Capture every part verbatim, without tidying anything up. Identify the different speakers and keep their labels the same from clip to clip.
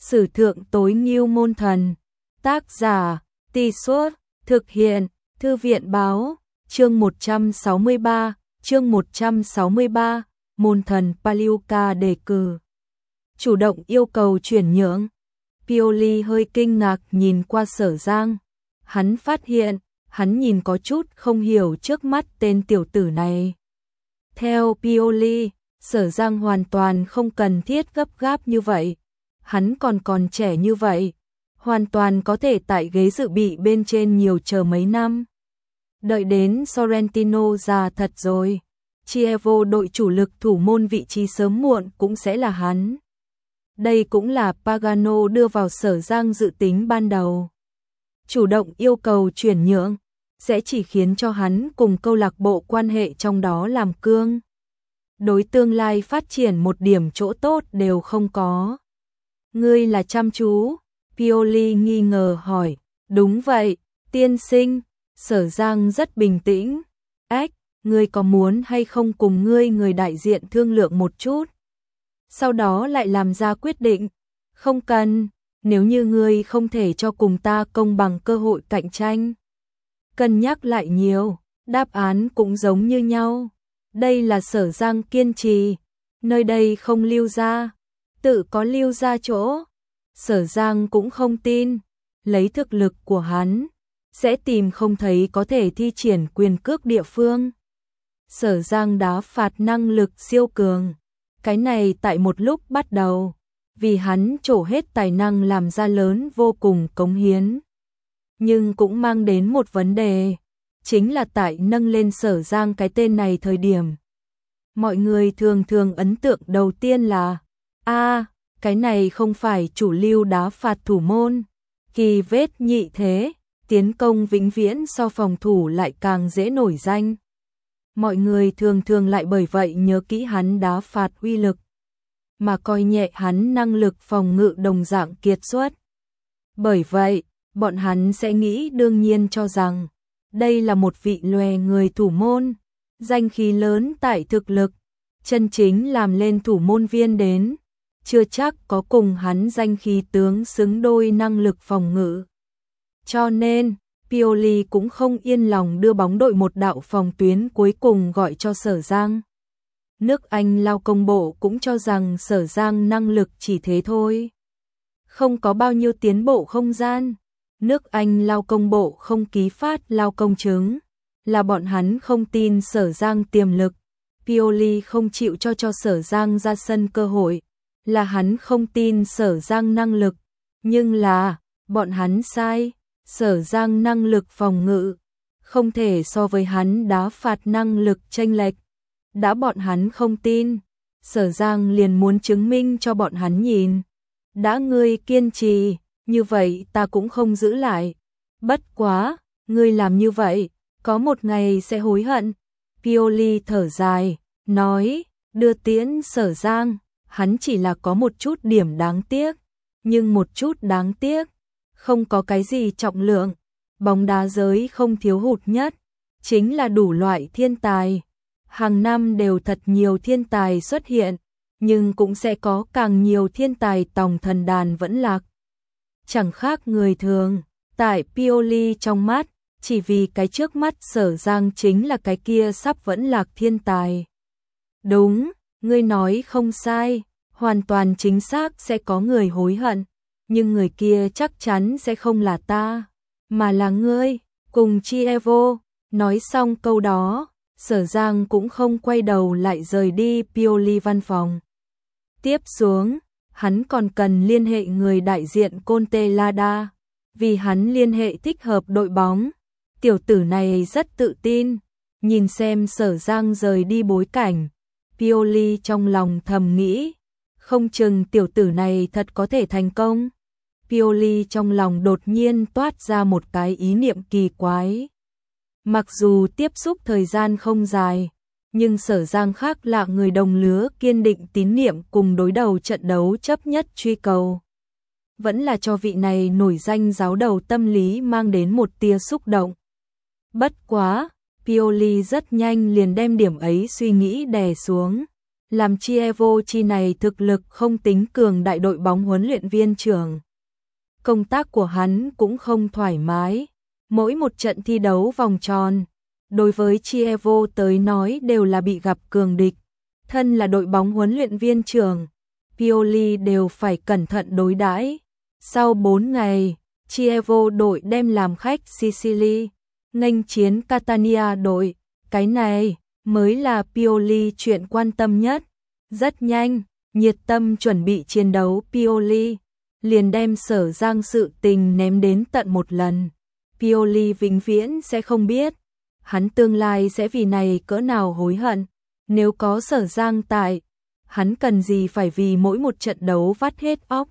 Speaker 1: Sử thượng tối ngưu môn thần. Tác giả, Tì Suốt, thực hiện, Thư viện báo, chương một trăm sáu mươi ba, chương một trăm sáu mươi ba, môn thần Palliuca đề cử. Chủ động yêu cầu chuyển nhượng. Pioli hơi kinh ngạc nhìn qua Sở Giang. Hắn phát hiện, hắn nhìn có chút không hiểu trước mắt tên tiểu tử này. Theo Pioli, Sở Giang hoàn toàn không cần thiết gấp gáp như vậy. Hắn còn còn trẻ như vậy, hoàn toàn có thể tại ghế dự bị bên trên nhiều chờ mấy năm. Đợi đến Sorrentino già thật rồi, Chievo đội chủ lực thủ môn vị trí sớm muộn cũng sẽ là hắn. Đây cũng là Pagano đưa vào Sở Giang dự tính ban đầu. Chủ động yêu cầu chuyển nhượng sẽ chỉ khiến cho hắn cùng câu lạc bộ quan hệ trong đó làm cương. Đối tương lai phát triển một điểm chỗ tốt đều không có. Ngươi là chăm chú? Pioli nghi ngờ hỏi. Đúng vậy, tiên sinh. Sở Giang rất bình tĩnh. Ách, ngươi có muốn hay không cùng ngươi người đại diện thương lượng một chút? Sau đó lại làm ra quyết định. Không cần, nếu như ngươi không thể cho cùng ta công bằng cơ hội cạnh tranh. Cân nhắc lại nhiều, đáp án cũng giống như nhau. Đây là Sở Giang kiên trì, nơi đây không lưu ra, tự có lưu ra chỗ. Sở Giang cũng không tin, lấy thực lực của hắn, sẽ tìm không thấy có thể thi triển quyền cước địa phương. Sở Giang đá phạt năng lực siêu cường, cái này tại một lúc bắt đầu, vì hắn trổ hết tài năng làm ra lớn vô cùng cống hiến. Nhưng cũng mang đến một vấn đề, chính là tại nâng lên Sở Giang cái tên này thời điểm. Mọi người thường thường ấn tượng đầu tiên là a cái này không phải chủ lưu đá phạt thủ môn, kỳ vết nhị thế, tiến công vĩnh viễn so phòng thủ lại càng dễ nổi danh. Mọi người thường thường lại bởi vậy nhớ kỹ hắn đá phạt uy lực, mà coi nhẹ hắn năng lực phòng ngự đồng dạng kiệt xuất. Bởi vậy, bọn hắn sẽ nghĩ đương nhiên cho rằng đây là một vị lòe người thủ môn, danh khí lớn tại thực lực, chân chính làm lên thủ môn viên đến, chưa chắc có cùng hắn danh khí tướng xứng đôi năng lực phòng ngự. Cho nên, Pioli cũng không yên lòng đưa bóng đội một đạo phòng tuyến cuối cùng gọi cho Sở Giang. Nước Anh lao công bộ cũng cho rằng Sở Giang năng lực chỉ thế thôi, không có bao nhiêu tiến bộ không gian. Nước Anh lao công bộ không ký phát lao công chứng, là bọn hắn không tin Sở Giang tiềm lực. Pioli không chịu cho cho Sở Giang ra sân cơ hội, là hắn không tin Sở Giang năng lực. Nhưng là, bọn hắn sai, Sở Giang năng lực phòng ngự, không thể so với hắn đá phạt năng lực chênh lệch. Đã bọn hắn không tin, Sở Giang liền muốn chứng minh cho bọn hắn nhìn. Đã ngươi kiên trì, như vậy ta cũng không giữ lại. Bất quá, ngươi làm như vậy, có một ngày sẽ hối hận. Pioli thở dài, nói, đưa tiễn Sở Giang, hắn chỉ là có một chút điểm đáng tiếc, nhưng một chút đáng tiếc, không có cái gì trọng lượng. Bóng đá giới không thiếu hụt nhất, chính là đủ loại thiên tài. Hàng năm đều thật nhiều thiên tài xuất hiện, nhưng cũng sẽ có càng nhiều thiên tài tòng thần đàn vẫn lạc. Chẳng khác người thường, tại Pioli trong mắt, chỉ vì cái trước mắt Sở Giang chính là cái kia sắp vẫn lạc thiên tài. Đúng, ngươi nói không sai, hoàn toàn chính xác sẽ có người hối hận, nhưng người kia chắc chắn sẽ không là ta, mà là ngươi, cùng Chievo. Nói xong câu đó, Sở Giang cũng không quay đầu lại rời đi Pioli văn phòng. Tiếp xuống, hắn còn cần liên hệ người đại diện Conte Lada, vì hắn liên hệ thích hợp đội bóng. Tiểu tử này rất tự tin, nhìn xem Sở Giang rời đi bối cảnh. Pioli trong lòng thầm nghĩ, không chừng tiểu tử này thật có thể thành công. Pioli trong lòng đột nhiên toát ra một cái ý niệm kỳ quái. Mặc dù tiếp xúc thời gian không dài, nhưng Sở Giang khác lạ người đồng lứa kiên định tín niệm cùng đối đầu trận đấu chấp nhất truy cầu. Vẫn là cho vị này nổi danh giáo đầu tâm lý mang đến một tia xúc động. Bất quá, Pioli rất nhanh liền đem điểm ấy suy nghĩ đè xuống, Làm Chievo chi này thực lực không tính cường đại đội bóng huấn luyện viên trưởng. Công tác của hắn cũng không thoải mái. Mỗi một trận thi đấu vòng tròn, đối với Chievo tới nói đều là bị gặp cường địch. Thân là đội bóng huấn luyện viên trưởng, Pioli đều phải cẩn thận đối đãi. Sau bốn ngày, Chievo đội đem làm khách Sicily, nghênh chiến Catania đội. Cái này mới là Pioli chuyện quan tâm nhất. Rất nhanh, nhiệt tâm chuẩn bị chiến đấu Pioli liền đem Sở Giang sự tình ném đến tận một lần. Pioli vĩnh viễn sẽ không biết, hắn tương lai sẽ vì này cỡ nào hối hận. Nếu có Sở Giang tại, hắn cần gì phải vì mỗi một trận đấu vắt hết óc,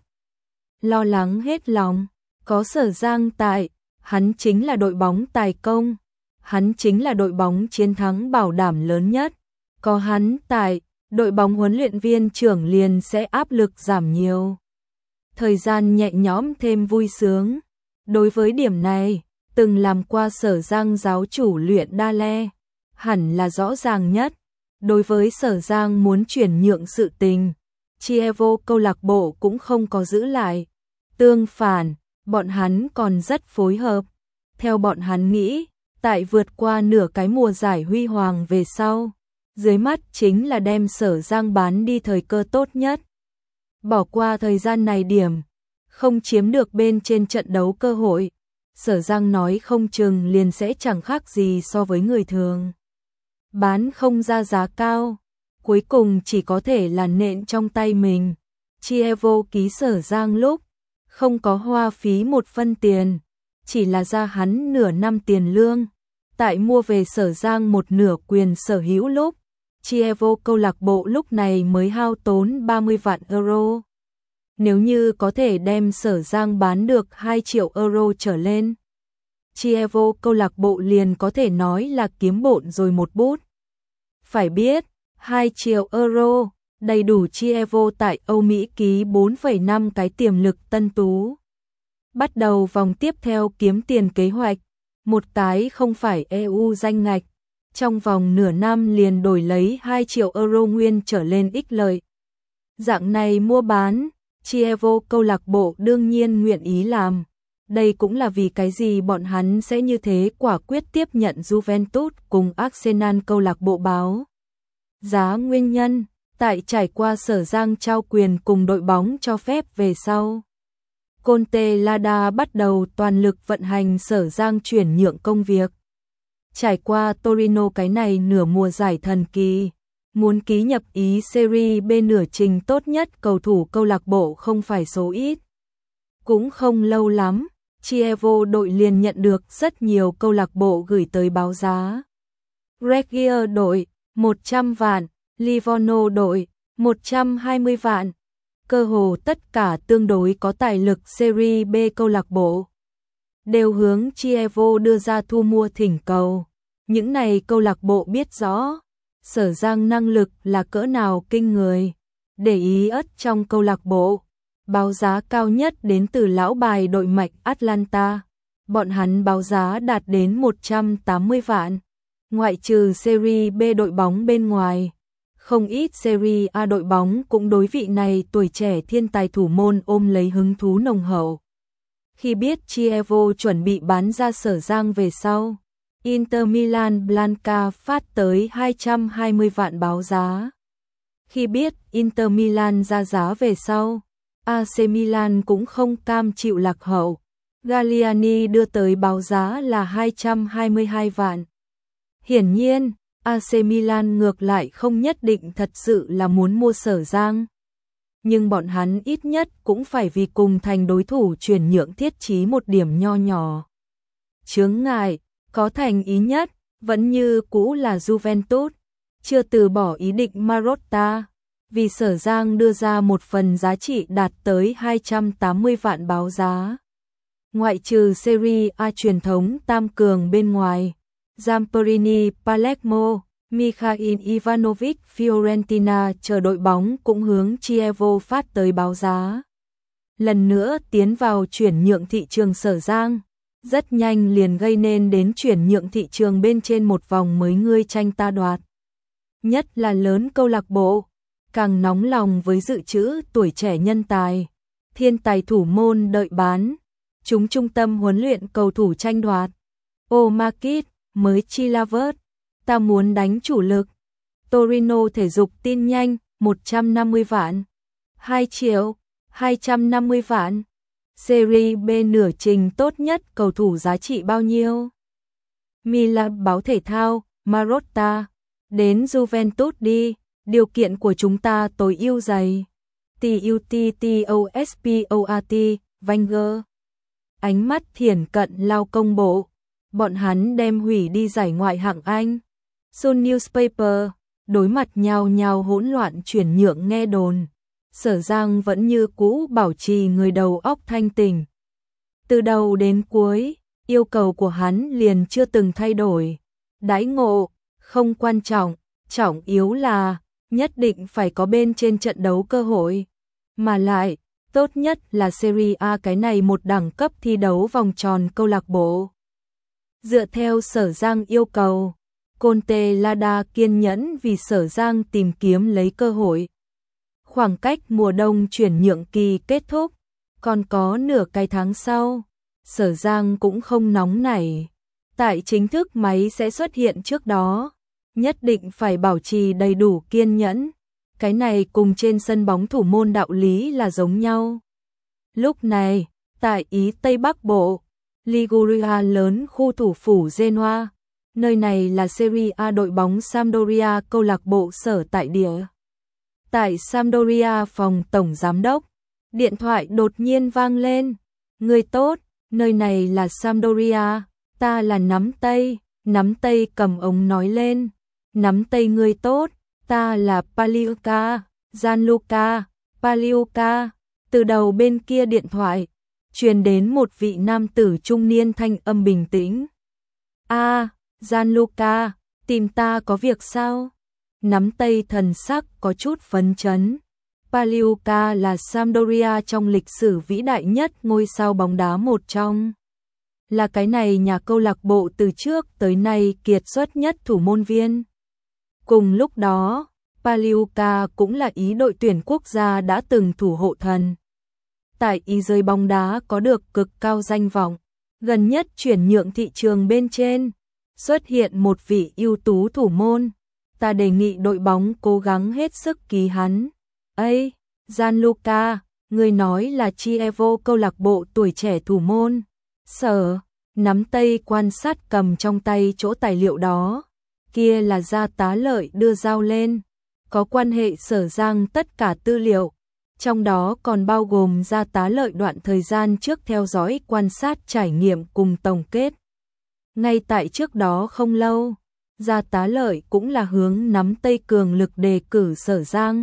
Speaker 1: lo lắng hết lòng. Có Sở Giang tại, hắn chính là đội bóng tài công, hắn chính là đội bóng chiến thắng bảo đảm lớn nhất. Có hắn tại, đội bóng huấn luyện viên trưởng liền sẽ áp lực giảm nhiều, thời gian nhẹ nhõm thêm vui sướng. Đối với điểm này, từng làm qua Sở Giang giáo chủ luyện Đa Le hẳn là rõ ràng nhất. Đối với Sở Giang muốn chuyển nhượng sự tình, Chievo câu lạc bộ cũng không có giữ lại. Tương phản, bọn hắn còn rất phối hợp. Theo bọn hắn nghĩ, tại vượt qua nửa cái mùa giải huy hoàng về sau, dưới mắt chính là đem Sở Giang bán đi thời cơ tốt nhất. Bỏ qua thời gian này điểm, không chiếm được bên trên trận đấu cơ hội, Sở Giang nói không chừng liền sẽ chẳng khác gì so với người thường. Bán không ra giá cao, cuối cùng chỉ có thể là nện trong tay mình. Chievo ký Sở Giang lúc, không có hoa phí một phân tiền, chỉ là ra hắn nửa năm tiền lương. Tại mua về Sở Giang một nửa quyền sở hữu lúc, Chievo câu lạc bộ lúc này mới hao tốn ba mươi vạn euro. Nếu như có thể đem Sở Giang bán được hai triệu euro trở lên, Chievo câu lạc bộ liền có thể nói là kiếm bộn rồi một bút. Phải biết, hai triệu euro đầy đủ Chievo tại Âu Mỹ ký bốn phẩy năm cái tiềm lực tân tú. Bắt đầu vòng tiếp theo kiếm tiền kế hoạch, một cái không phải e u danh ngạch, trong vòng nửa năm liền đổi lấy hai triệu euro nguyên trở lên ích lợi. Dạng này mua bán, Chievo câu lạc bộ đương nhiên nguyện ý làm. Đây cũng là vì cái gì bọn hắn sẽ như thế quả quyết tiếp nhận Juventus cùng Arsenal câu lạc bộ báo. Giá nguyên nhân, tại trải qua Sở Giang trao quyền cùng đội bóng cho phép về sau, Conte Lada bắt đầu toàn lực vận hành Sở Giang chuyển nhượng công việc. Trải qua Torino cái này nửa mùa giải thần kỳ, muốn ký nhập ý Serie B nửa trình tốt nhất cầu thủ câu lạc bộ không phải số ít. Cũng không lâu lắm, Chievo đội liền nhận được rất nhiều câu lạc bộ gửi tới báo giá. Regia đội, một trăm vạn, Livorno đội, một trăm hai mươi vạn. Cơ hồ tất cả tương đối có tài lực Serie B câu lạc bộ đều hướng Chievo đưa ra thu mua thỉnh cầu. Những này câu lạc bộ biết rõ Sở Giang năng lực là cỡ nào kinh người. Để ý ất trong câu lạc bộ, báo giá cao nhất đến từ lão bài đội mạnh Atlanta. Bọn hắn báo giá đạt đến một trăm tám mươi vạn. Ngoại trừ Serie B đội bóng bên ngoài, không ít Serie A đội bóng cũng đối vị này tuổi trẻ thiên tài thủ môn ôm lấy hứng thú nồng hậu. Khi biết Chievo chuẩn bị bán ra Sở Giang về sau, Inter Milan Blanca phát tới hai trăm hai mươi vạn báo giá. Khi biết Inter Milan ra giá về sau, a xê Milan cũng không cam chịu lạc hậu. Galliani đưa tới báo giá là hai trăm hai mươi hai vạn. Hiển nhiên, a xê Milan ngược lại không nhất định thật sự là muốn mua Sở Giang. Nhưng bọn hắn ít nhất cũng phải vì cùng thành đối thủ chuyển nhượng thiết chí một điểm nho nhỏ. Chướng ngại, có thành ý nhất, vẫn như cũ là Juventus, chưa từ bỏ ý định Marotta, vì Sở Giang đưa ra một phần giá trị đạt tới hai trăm tám mươi vạn báo giá. Ngoại trừ Serie A truyền thống tam cường bên ngoài, Zamperini, Palermo, Mikhail Ivanovic, Fiorentina chờ đội bóng cũng hướng Chievo phát tới báo giá. Lần nữa tiến vào chuyển nhượng thị trường Sở Giang, rất nhanh liền gây nên đến chuyển nhượng thị trường bên trên một vòng mới ngươi tranh ta đoạt. Nhất là lớn câu lạc bộ, càng nóng lòng với dự trữ tuổi trẻ nhân tài. Thiên tài thủ môn đợi bán. Chúng trung tâm huấn luyện cầu thủ tranh đoạt. Ô Markit, mới Chilavert. Ta muốn đánh chủ lực. Torino thể dục tin nhanh, một trăm năm mươi vạn. hai triệu, hai trăm năm mươi vạn. Serie B nửa trình tốt nhất cầu thủ giá trị bao nhiêu? Milan báo thể thao, Marotta. Đến Juventus đi, điều kiện của chúng ta tối ưu dày. Tuttosport, Wenger. Ánh mắt thiển cận lao công bộ. Bọn hắn đem hủy đi giải ngoại hạng Anh. Sun Newspaper, đối mặt nhào nhào hỗn loạn chuyển nhượng nghe đồn. Sở Giang vẫn như cũ bảo trì người đầu óc thanh tỉnh. Từ đầu đến cuối, yêu cầu của hắn liền chưa từng thay đổi. Đãi ngộ, không quan trọng, trọng yếu là nhất định phải có bên trên trận đấu cơ hội. Mà lại, tốt nhất là Serie A cái này một đẳng cấp thi đấu vòng tròn câu lạc bộ. Dựa theo Sở Giang yêu cầu, Conte Lada kiên nhẫn vì Sở Giang tìm kiếm lấy cơ hội. Khoảng cách mùa đông chuyển nhượng kỳ kết thúc, còn có nửa cái tháng sau, Sở Giang cũng không nóng nảy. Tại chính thức máy sẽ xuất hiện trước đó, nhất định phải bảo trì đầy đủ kiên nhẫn. Cái này cùng trên sân bóng thủ môn đạo lý là giống nhau. Lúc này, tại Ý Tây Bắc Bộ, Liguria lớn khu thủ phủ Genoa, nơi này là Serie A đội bóng Sampdoria câu lạc bộ sở tại địa. Tại Sampdoria phòng tổng giám đốc, điện thoại đột nhiên vang lên. Người tốt, nơi này là Sampdoria, ta là Nắm Tây. Nắm Tây cầm ống nói lên. Nắm Tây người tốt, ta là Pagliuca, Gianluca, Pagliuca. Từ đầu bên kia điện thoại, truyền đến một vị nam tử trung niên thanh âm bình tĩnh. A, à, Gianluca, tìm ta có việc sao? Nắm Tây thần sắc có chút phấn chấn. Pagliuca là Sampdoria trong lịch sử vĩ đại nhất ngôi sao bóng đá một trong. Là cái này nhà câu lạc bộ từ trước tới nay kiệt xuất nhất thủ môn viên. Cùng lúc đó, Pagliuca cũng là Ý đội tuyển quốc gia đã từng thủ hộ thần. Tại Ý giới bóng đá có được cực cao danh vọng, gần nhất chuyển nhượng thị trường bên trên, xuất hiện một vị ưu tú thủ môn. Ta đề nghị đội bóng cố gắng hết sức ký hắn. Ây, Gianluca, người nói là Chievo câu lạc bộ tuổi trẻ thủ môn. Sở, Nắm Tây quan sát cầm trong tay chỗ tài liệu đó. Kia là Gia Tá Lợi đưa giao lên. Có quan hệ Sở Giang tất cả tư liệu. Trong đó còn bao gồm Gia Tá Lợi đoạn thời gian trước theo dõi quan sát trải nghiệm cùng tổng kết. Ngay tại trước đó không lâu, Gia Tá Lợi cũng là hướng Nắm Tây cường lực đề cử Sở Giang.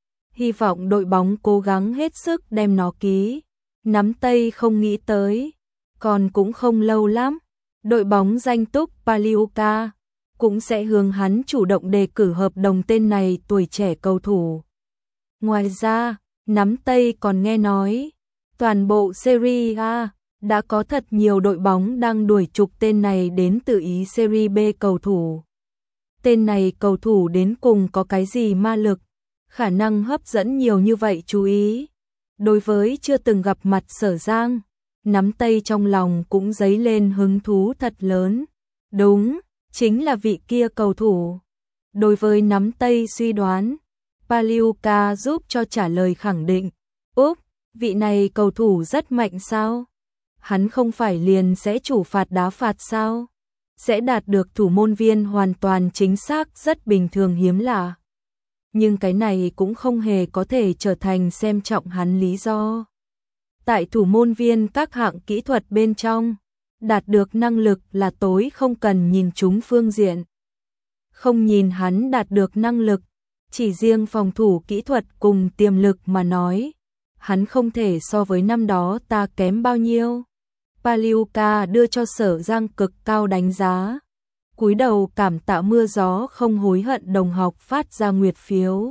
Speaker 1: Hy vọng đội bóng cố gắng hết sức đem nó ký. Nắm Tây không nghĩ tới, còn cũng không lâu lắm, đội bóng danh túc Pagliuca cũng sẽ hướng hắn chủ động đề cử hợp đồng tên này tuổi trẻ cầu thủ. Ngoài ra, Nắm Tây còn nghe nói, toàn bộ Serie A đã có thật nhiều đội bóng đang đuổi trục tên này đến từ Ý Serie B cầu thủ. Tên này cầu thủ đến cùng có cái gì ma lực, khả năng hấp dẫn nhiều như vậy chú ý. Đối với chưa từng gặp mặt Sở Giang, Nắm Tây trong lòng cũng dấy lên hứng thú thật lớn. Đúng, chính là vị kia cầu thủ. Đối với Nắm Tây suy đoán, Pagliuca giúp cho trả lời khẳng định. Úp, vị này cầu thủ rất mạnh sao? Hắn không phải liền sẽ chủ phạt đá phạt sao? Sẽ đạt được thủ môn viên hoàn toàn chính xác rất bình thường hiếm lạ. Nhưng cái này cũng không hề có thể trở thành xem trọng hắn lý do. Tại thủ môn viên các hạng kỹ thuật bên trong, đạt được năng lực là tối không cần nhìn chúng phương diện. Không nhìn hắn đạt được năng lực, chỉ riêng phòng thủ kỹ thuật cùng tiềm lực mà nói, hắn không thể so với năm đó ta kém bao nhiêu. Pagliuca đưa cho Sở Giang cực cao đánh giá. Cúi đầu cảm tạ mưa gió không hối hận đồng học phát ra nguyệt phiếu.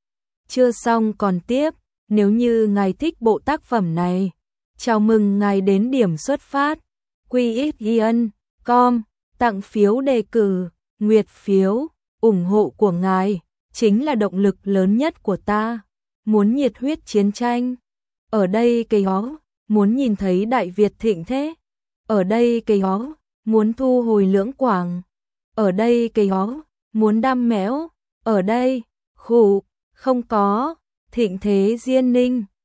Speaker 1: Chưa xong còn tiếp, nếu như ngài thích bộ tác phẩm này, chào mừng ngài đến điểm xuất phát. quy ích chấm com, tặng phiếu đề cử, nguyệt phiếu, ủng hộ của ngài chính là động lực lớn nhất của ta. Muốn nhiệt huyết chiến tranh. Ở đây cây hó, muốn nhìn thấy Đại Việt thịnh thế. Ở đây cây hó, muốn thu hồi Lưỡng Quảng. Ở đây cây hó, muốn đam mẽo. Ở đây, khủ, không có, thịnh thế Diên Ninh.